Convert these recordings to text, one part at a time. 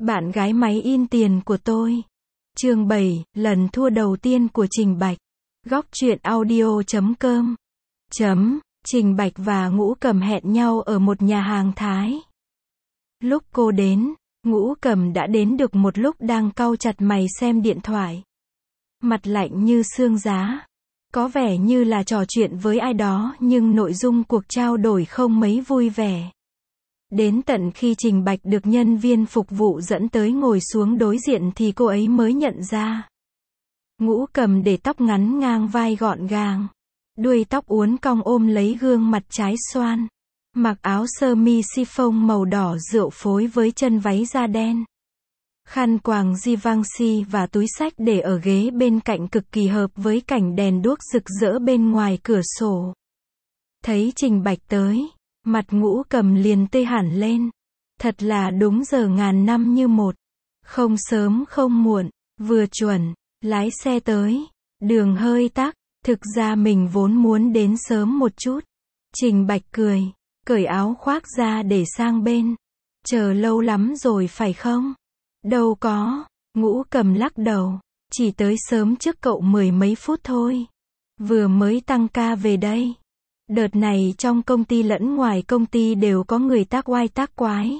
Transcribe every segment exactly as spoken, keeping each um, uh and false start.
Bạn gái máy in tiền của tôi. Chương bảy, lần thua đầu tiên của Trình Bạch. Góc truyện audio chấm com. Chấm, Trình Bạch và Ngũ Cầm hẹn nhau ở một nhà hàng Thái. Lúc cô đến, Ngũ Cầm đã đến được một lúc đang cau chặt mày xem điện thoại. Mặt lạnh như xương giá. Có vẻ như là trò chuyện với ai đó nhưng nội dung cuộc trao đổi không mấy vui vẻ. Đến tận khi Trình Bạch được nhân viên phục vụ dẫn tới ngồi xuống đối diện thì cô ấy mới nhận ra. Ngũ Cầm để tóc ngắn ngang vai gọn gàng. Đuôi tóc uốn cong ôm lấy gương mặt trái xoan. Mặc áo sơ mi chiffon màu đỏ rượu phối với chân váy da đen. Khăn quàng Givenchy và túi xách để ở ghế bên cạnh cực kỳ hợp với cảnh đèn đuốc rực rỡ bên ngoài cửa sổ. Thấy Trình Bạch tới, mặt Ngũ Cầm liền tươi hẳn lên. Thật là đúng giờ ngàn năm như một. Không sớm không muộn, vừa chuẩn, lái xe tới. Đường hơi tắc, thực ra mình vốn muốn đến sớm một chút. Trình Bạch cười, cởi áo khoác ra để sang bên. Chờ lâu lắm rồi phải không? Đâu có, Ngũ Cầm lắc đầu, chỉ tới sớm trước cậu mười mấy phút thôi. Vừa mới tăng ca về đây. Đợt này trong công ty lẫn ngoài công ty đều có người tác oai tác quái.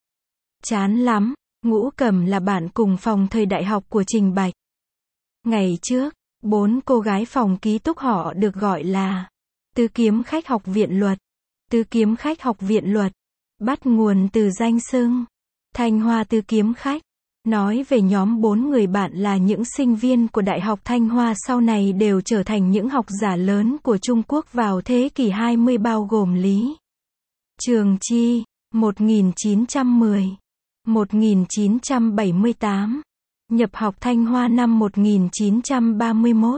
Chán lắm. Ngũ Cầm là bạn cùng phòng thời đại học của Trình Bạch. Ngày trước, bốn cô gái phòng ký túc họ được gọi là Tứ Kiếm Khách Học viện Luật. Tứ Kiếm Khách Học viện Luật bắt nguồn từ danh xưng Thanh Hoa Tứ Kiếm Khách. Nói về nhóm bốn người bạn là những sinh viên của Đại học Thanh Hoa sau này đều trở thành những học giả lớn của Trung Quốc vào thế kỷ hai mươi bao gồm Lý Trường Chi, một nghìn chín trăm mười, một nghìn chín trăm bảy mươi tám, nhập học Thanh Hoa năm một nghìn chín trăm ba mươi mốt.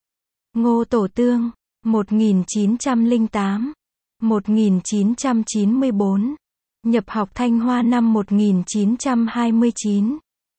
Ngô Tổ Tương, một nghìn chín trăm lẻ tám, một nghìn chín trăm chín mươi tư, nhập học Thanh Hoa năm một nghìn chín trăm hai mươi chín.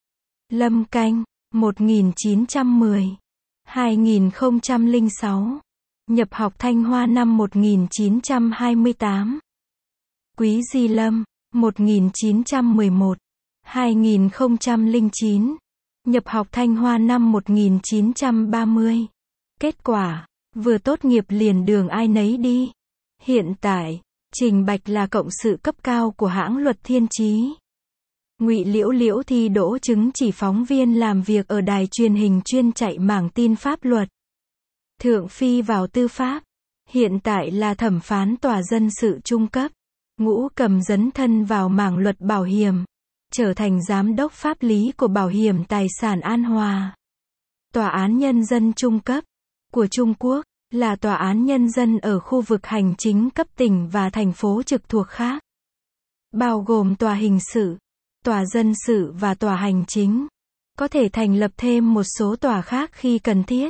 Lâm Canh, một nghìn chín trăm mười, hai nghìn không trăm lẻ sáu, nhập học Thanh Hoa năm một nghìn chín trăm hai mươi tám. Quý Di Lâm, một nghìn chín trăm mười một, hai nghìn không trăm lẻ chín, nhập học Thanh Hoa năm một nghìn chín trăm ba mươi. Kết quả, vừa tốt nghiệp liền đường ai nấy đi. Hiện tại, Trình Bạch là cộng sự cấp cao của hãng Luật Thiên Chí. Ngụy Liễu Liễu thi đỗ chứng chỉ phóng viên làm việc ở đài truyền hình chuyên chạy mảng tin pháp luật. Thượng Phi vào tư pháp. Hiện tại là thẩm phán tòa dân sự trung cấp. Ngũ Cầm dấn thân vào mảng luật bảo hiểm. Trở thành giám đốc pháp lý của Bảo hiểm Tài sản An Hòa. Tòa án Nhân dân trung cấp của Trung Quốc là tòa án nhân dân ở khu vực hành chính cấp tỉnh và thành phố trực thuộc khác. Bao gồm tòa hình sự, tòa dân sự và tòa hành chính. Có thể thành lập thêm một số tòa khác khi cần thiết.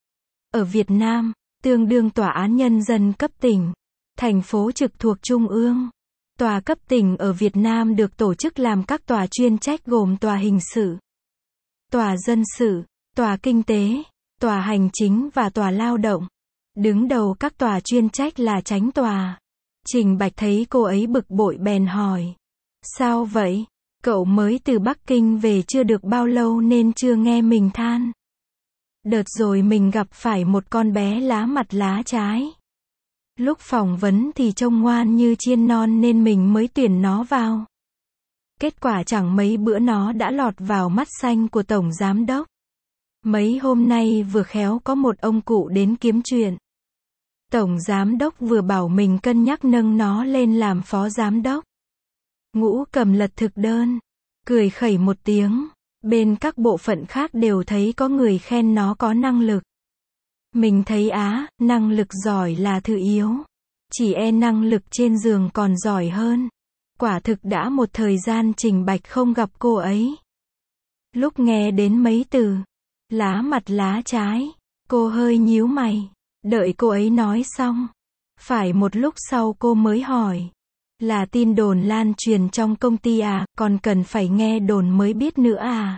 Ở Việt Nam, tương đương tòa án nhân dân cấp tỉnh, thành phố trực thuộc Trung ương. Tòa cấp tỉnh ở Việt Nam được tổ chức làm các tòa chuyên trách gồm tòa hình sự, tòa dân sự, tòa kinh tế, tòa hành chính và tòa lao động. Đứng đầu các tòa chuyên trách là chánh tòa. Trình Bạch thấy cô ấy bực bội bèn hỏi. Sao vậy? Cậu mới từ Bắc Kinh về chưa được bao lâu nên chưa nghe mình than. Đợt rồi mình gặp phải một con bé lá mặt lá trái. Lúc phỏng vấn thì trông ngoan như chiên non nên mình mới tuyển nó vào. Kết quả chẳng mấy bữa nó đã lọt vào mắt xanh của Tổng Giám Đốc. Mấy hôm nay vừa khéo có một ông cụ đến kiếm chuyện. Tổng Giám Đốc vừa bảo mình cân nhắc nâng nó lên làm Phó Giám Đốc. Ngũ Cầm lật thực đơn, cười khẩy một tiếng. Bên các bộ phận khác đều thấy có người khen nó có năng lực. Mình thấy á, năng lực giỏi là thứ yếu. Chỉ e năng lực trên giường còn giỏi hơn. Quả thực đã một thời gian Trình Bạch không gặp cô ấy. Lúc nghe đến mấy từ lá mặt lá trái, cô hơi nhíu mày. Đợi cô ấy nói xong. Phải một lúc sau cô mới hỏi. Là tin đồn lan truyền trong công ty à, còn cần phải nghe đồn mới biết nữa à?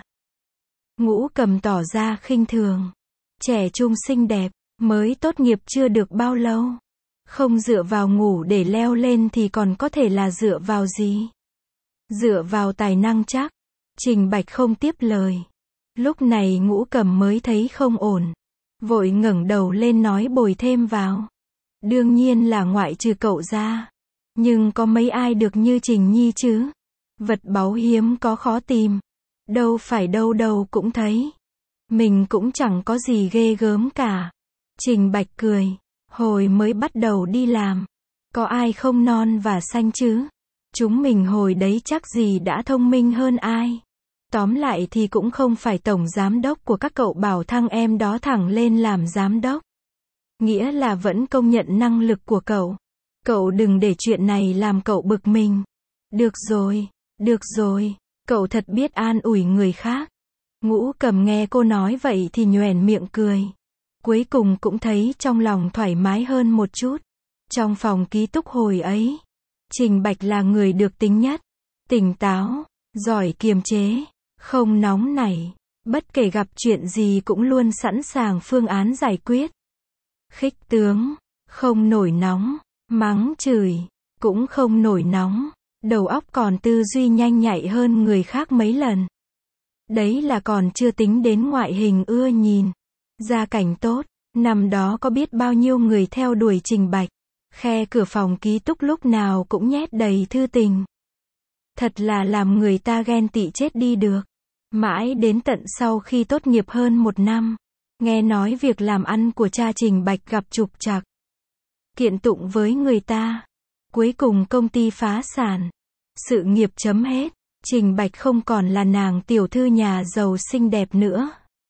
Ngũ Cầm tỏ ra khinh thường. Trẻ trung xinh đẹp, mới tốt nghiệp chưa được bao lâu. Không dựa vào ngủ để leo lên thì còn có thể là dựa vào gì? Dựa vào tài năng chắc. Trình Bạch không tiếp lời. Lúc này Ngũ Cầm mới thấy không ổn. Vội ngẩng đầu lên nói bồi thêm vào. Đương nhiên là ngoại trừ cậu ra. Nhưng có mấy ai được như Trình Nhi chứ? Vật báu hiếm có khó tìm. Đâu phải đâu đâu cũng thấy. Mình cũng chẳng có gì ghê gớm cả. Trình Bạch cười. Hồi mới bắt đầu đi làm. Có ai không non và xanh chứ? Chúng mình hồi đấy chắc gì đã thông minh hơn ai. Tóm lại thì cũng không phải tổng giám đốc của các cậu bảo thăng em đó thẳng lên làm giám đốc. Nghĩa là vẫn công nhận năng lực của cậu. Cậu đừng để chuyện này làm cậu bực mình. Được rồi, được rồi, cậu thật biết an ủi người khác. Ngũ Cầm nghe cô nói vậy thì nhoẻn miệng cười. Cuối cùng cũng thấy trong lòng thoải mái hơn một chút. Trong phòng ký túc hồi ấy, Trình Bạch là người được tính nhất. Tỉnh táo, giỏi kiềm chế, không nóng nảy. Bất kể gặp chuyện gì cũng luôn sẵn sàng phương án giải quyết. Khích tướng, không nổi nóng. Mắng chửi, cũng không nổi nóng. Đầu óc còn tư duy nhanh nhạy hơn người khác mấy lần. Đấy là còn chưa tính đến ngoại hình ưa nhìn. Gia cảnh tốt, năm đó có biết bao nhiêu người theo đuổi Trình Bạch. Khe cửa phòng ký túc lúc nào cũng nhét đầy thư tình. Thật là làm người ta ghen tị chết đi được. Mãi đến tận sau khi tốt nghiệp hơn một năm, nghe nói việc làm ăn của cha Trình Bạch gặp trục trặc. Kiện tụng với người ta. Cuối cùng công ty phá sản. Sự nghiệp chấm hết. Trình Bạch không còn là nàng tiểu thư nhà giàu xinh đẹp nữa.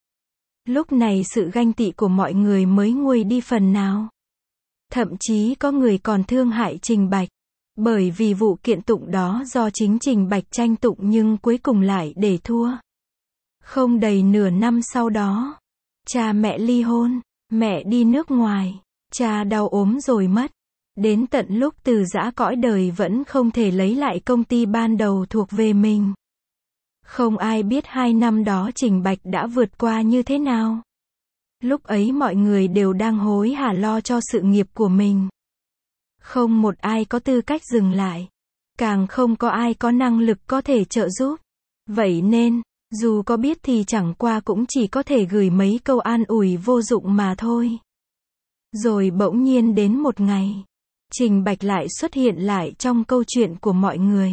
Lúc này sự ganh tị của mọi người mới nguôi đi phần nào. Thậm chí có người còn thương hại Trình Bạch. Bởi vì vụ kiện tụng đó do chính Trình Bạch tranh tụng nhưng cuối cùng lại để thua. Không đầy nửa năm sau đó, cha mẹ ly hôn, mẹ đi nước ngoài, cha đau ốm rồi mất. Đến tận lúc từ giã cõi đời vẫn không thể lấy lại công ty ban đầu thuộc về mình. Không ai biết hai năm đó Trình Bạch đã vượt qua như thế nào. Lúc ấy mọi người đều đang hối hả lo cho sự nghiệp của mình. Không một ai có tư cách dừng lại. Càng không có ai có năng lực có thể trợ giúp. Vậy nên, dù có biết thì chẳng qua cũng chỉ có thể gửi mấy câu an ủi vô dụng mà thôi. Rồi bỗng nhiên đến một ngày, Trình Bạch lại xuất hiện lại trong câu chuyện của mọi người.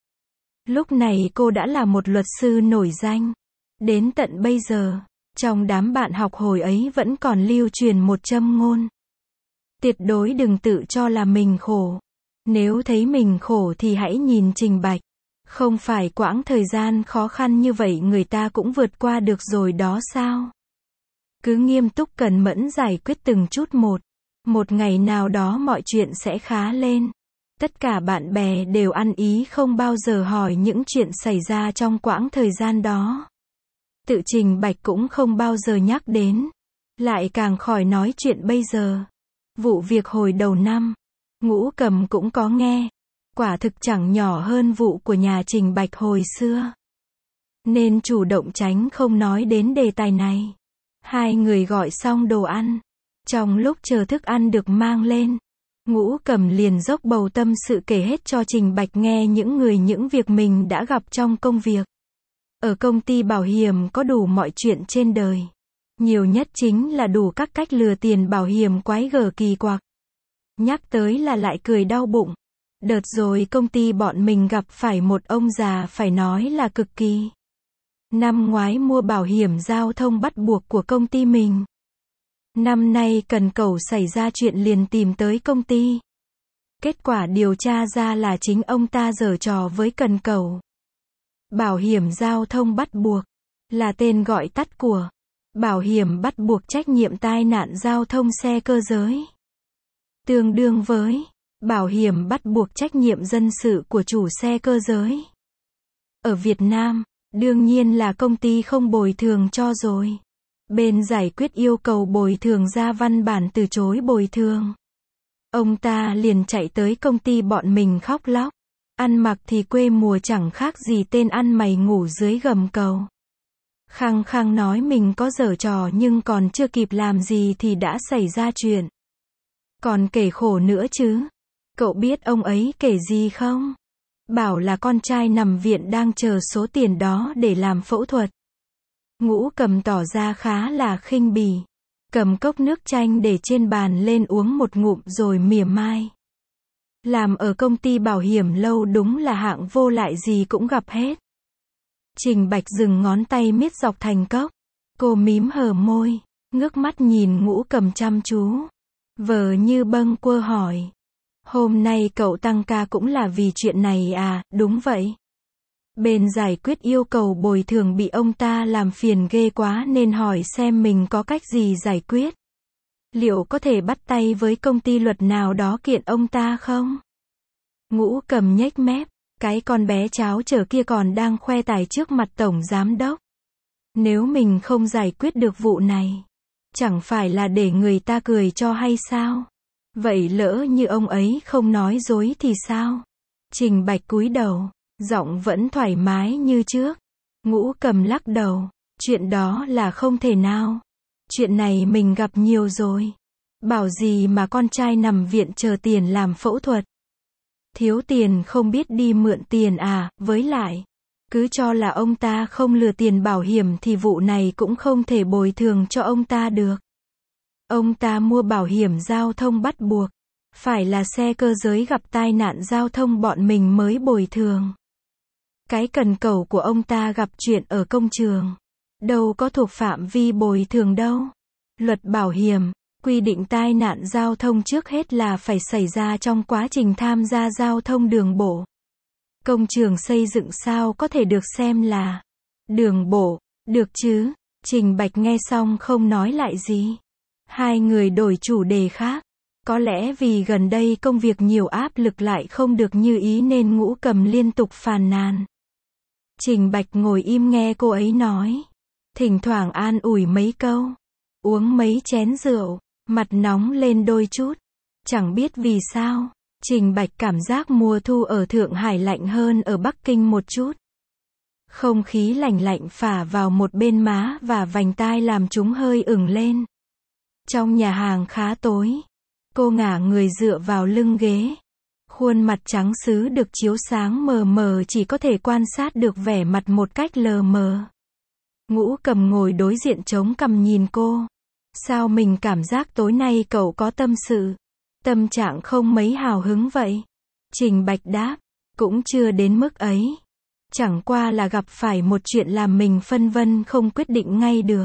Lúc này cô đã là một luật sư nổi danh. Đến tận bây giờ, trong đám bạn học hồi ấy vẫn còn lưu truyền một châm ngôn. Tuyệt đối đừng tự cho là mình khổ. Nếu thấy mình khổ thì hãy nhìn Trình Bạch. Không phải quãng thời gian khó khăn như vậy người ta cũng vượt qua được rồi đó sao? Cứ nghiêm túc cẩn mẫn giải quyết từng chút một. Một ngày nào đó mọi chuyện sẽ khá lên. Tất cả bạn bè đều ăn ý không bao giờ hỏi những chuyện xảy ra trong quãng thời gian đó. Tự Trình Bạch cũng không bao giờ nhắc đến. Lại càng khỏi nói chuyện bây giờ. Vụ việc hồi đầu năm, Ngũ Cầm cũng có nghe. Quả thực chẳng nhỏ hơn vụ của nhà Trình Bạch hồi xưa. Nên chủ động tránh không nói đến đề tài này. Hai người gọi xong đồ ăn. Trong lúc chờ thức ăn được mang lên, Ngũ Cầm liền dốc bầu tâm sự kể hết cho Trình Bạch nghe những người những việc mình đã gặp trong công việc. Ở công ty bảo hiểm có đủ mọi chuyện trên đời. Nhiều nhất chính là đủ các cách lừa tiền bảo hiểm quái gở kỳ quặc. Nhắc tới là lại cười đau bụng. Đợt rồi công ty bọn mình gặp phải một ông già phải nói là cực kỳ. Năm ngoái mua bảo hiểm giao thông bắt buộc của công ty mình. Năm nay cần cầu xảy ra chuyện liền tìm tới công ty. Kết quả điều tra ra là chính ông ta giở trò với cần cầu. Bảo hiểm giao thông bắt buộc là tên gọi tắt của bảo hiểm bắt buộc trách nhiệm tai nạn giao thông xe cơ giới. Tương đương với bảo hiểm bắt buộc trách nhiệm dân sự của chủ xe cơ giới. Ở Việt Nam, đương nhiên là công ty không bồi thường cho rồi. Bên giải quyết yêu cầu bồi thường ra văn bản từ chối bồi thường. Ông ta liền chạy tới công ty bọn mình khóc lóc. Ăn mặc thì quê mùa chẳng khác gì tên ăn mày ngủ dưới gầm cầu. Khăng khăng nói mình có giở trò nhưng còn chưa kịp làm gì thì đã xảy ra chuyện. Còn kể khổ nữa chứ. Cậu biết ông ấy kể gì không? bảo là con trai nằm viện đang chờ số tiền đó để làm phẫu thuật. Ngũ Cầm tỏ ra khá là khinh bỉ, cầm cốc nước chanh để trên bàn lên uống một ngụm rồi mỉa mai. Làm ở công ty bảo hiểm lâu đúng là hạng vô lại gì cũng gặp hết. Trình Bạch dừng ngón tay miết dọc thành cốc. Cô mím hờ môi, ngước mắt nhìn Ngũ Cầm chăm chú. Vờ như bâng quơ hỏi. Hôm nay cậu tăng ca cũng là vì chuyện này à? Đúng vậy. Bên giải quyết yêu cầu bồi thường bị ông ta làm phiền ghê quá nên hỏi xem mình có cách gì giải quyết. Liệu có thể bắt tay với công ty luật nào đó kiện ông ta không? Ngũ Cầm nhếch mép, cái con bé cháo trở kia còn đang khoe tài trước mặt tổng giám đốc. Nếu mình không giải quyết được vụ này, chẳng phải là để người ta cười cho hay sao? Vậy lỡ như ông ấy không nói dối thì sao? Trình Bạch cúi đầu, giọng vẫn thoải mái như trước. Ngũ Cầm lắc đầu, chuyện đó là không thể nào. Chuyện này mình gặp nhiều rồi. Bảo gì mà con trai nằm viện chờ tiền làm phẫu thuật. Thiếu tiền không biết đi mượn tiền à, với lại, cứ cho là ông ta không lừa tiền bảo hiểm thì vụ này cũng không thể bồi thường cho ông ta được. Ông ta mua bảo hiểm giao thông bắt buộc, phải là xe cơ giới gặp tai nạn giao thông bọn mình mới bồi thường. Cái cần cẩu của ông ta gặp chuyện ở công trường, đâu có thuộc phạm vi bồi thường đâu. Luật bảo hiểm quy định tai nạn giao thông trước hết là phải xảy ra trong quá trình tham gia giao thông đường bộ. Công trường xây dựng sao có thể được xem là đường bộ, được chứ? Trình Bạch nghe xong không nói lại gì. Hai người đổi chủ đề khác. Có lẽ vì gần đây công việc nhiều áp lực lại không được như ý nên Ngũ Cầm liên tục phàn nàn. Trình Bạch ngồi im nghe cô ấy nói. Thỉnh thoảng an ủi mấy câu. Uống mấy chén rượu, mặt nóng lên đôi chút. Chẳng biết vì sao, Trình Bạch cảm giác mùa thu ở Thượng Hải lạnh hơn ở Bắc Kinh một chút. Không khí lạnh lạnh phả vào một bên má và vành tai làm chúng hơi ửng lên. Trong nhà hàng khá tối, cô ngả người dựa vào lưng ghế. Khuôn mặt trắng sứ được chiếu sáng mờ mờ chỉ có thể quan sát được vẻ mặt một cách lờ mờ. Ngũ Cầm ngồi đối diện chống cằm nhìn cô. Sao mình cảm giác tối nay cậu có tâm sự? Tâm trạng không mấy hào hứng vậy? Trình Bạch đáp, cũng chưa đến mức ấy. Chẳng qua là gặp phải một chuyện làm mình phân vân không quyết định ngay được.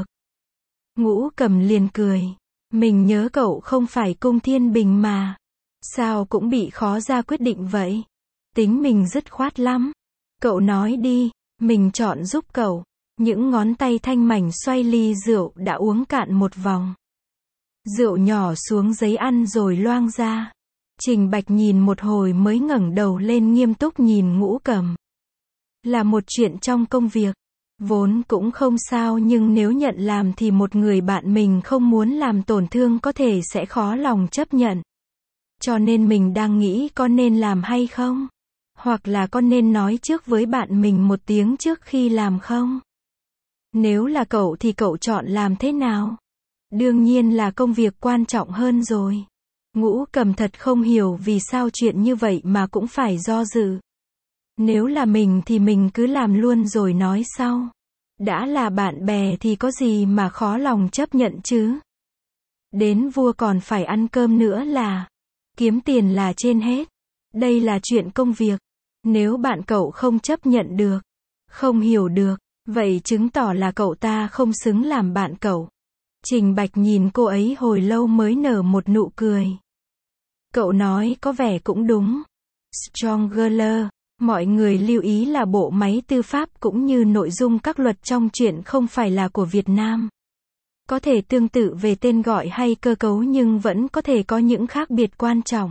Ngũ Cầm liền cười. Mình nhớ cậu không phải Cung Thiên Bình mà. Sao cũng bị khó ra quyết định vậy? Tính mình dứt khoát lắm. Cậu nói đi, mình chọn giúp cậu. Những ngón tay thanh mảnh xoay ly rượu đã uống cạn một vòng. Rượu nhỏ xuống giấy ăn rồi loang ra. Trình Bạch nhìn một hồi mới ngẩng đầu lên nghiêm túc nhìn Ngũ Cầm. Là một chuyện trong công việc. Vốn cũng không sao nhưng nếu nhận làm thì một người bạn mình không muốn làm tổn thương có thể sẽ khó lòng chấp nhận. Cho nên mình đang nghĩ có nên làm hay không? Hoặc là có nên nói trước với bạn mình một tiếng trước khi làm không? Nếu là cậu thì cậu chọn làm thế nào? Đương nhiên là công việc quan trọng hơn rồi. Ngũ Cầm thật không hiểu vì sao chuyện như vậy mà cũng phải do dự. Nếu là mình thì mình cứ làm luôn rồi nói sau. Đã là bạn bè thì có gì mà khó lòng chấp nhận chứ? Đến vua còn phải ăn cơm nữa là. Kiếm tiền là trên hết. Đây là chuyện công việc. Nếu bạn cậu không chấp nhận được, không hiểu được, vậy chứng tỏ là cậu ta không xứng làm bạn cậu. Trình Bạch nhìn cô ấy hồi lâu mới nở một nụ cười. Cậu nói có vẻ cũng đúng. Stronger. Mọi người lưu ý là bộ máy tư pháp cũng như nội dung các luật trong chuyện không phải là của Việt Nam. Có thể tương tự về tên gọi hay cơ cấu nhưng vẫn có thể có những khác biệt quan trọng.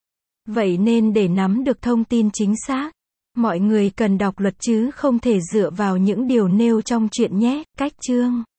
Vậy nên để nắm được thông tin chính xác, mọi người cần đọc luật chứ không thể dựa vào những điều nêu trong chuyện nhé. Cách chương